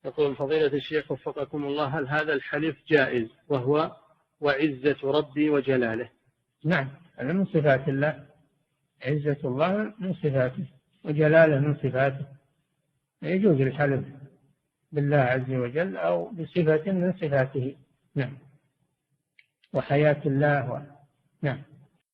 يقول فضيلة الشيخ وفقكم الله، هل هذا الحلف جائز وهو وعزة ربي وجلاله؟ نعم، هذا من صفات الله، عزة الله من صفاته وجلاله من صفاته، يجوز الحلف بالله عز وجل أو بصفة من صفاته. نعم، وحياة الله نعم.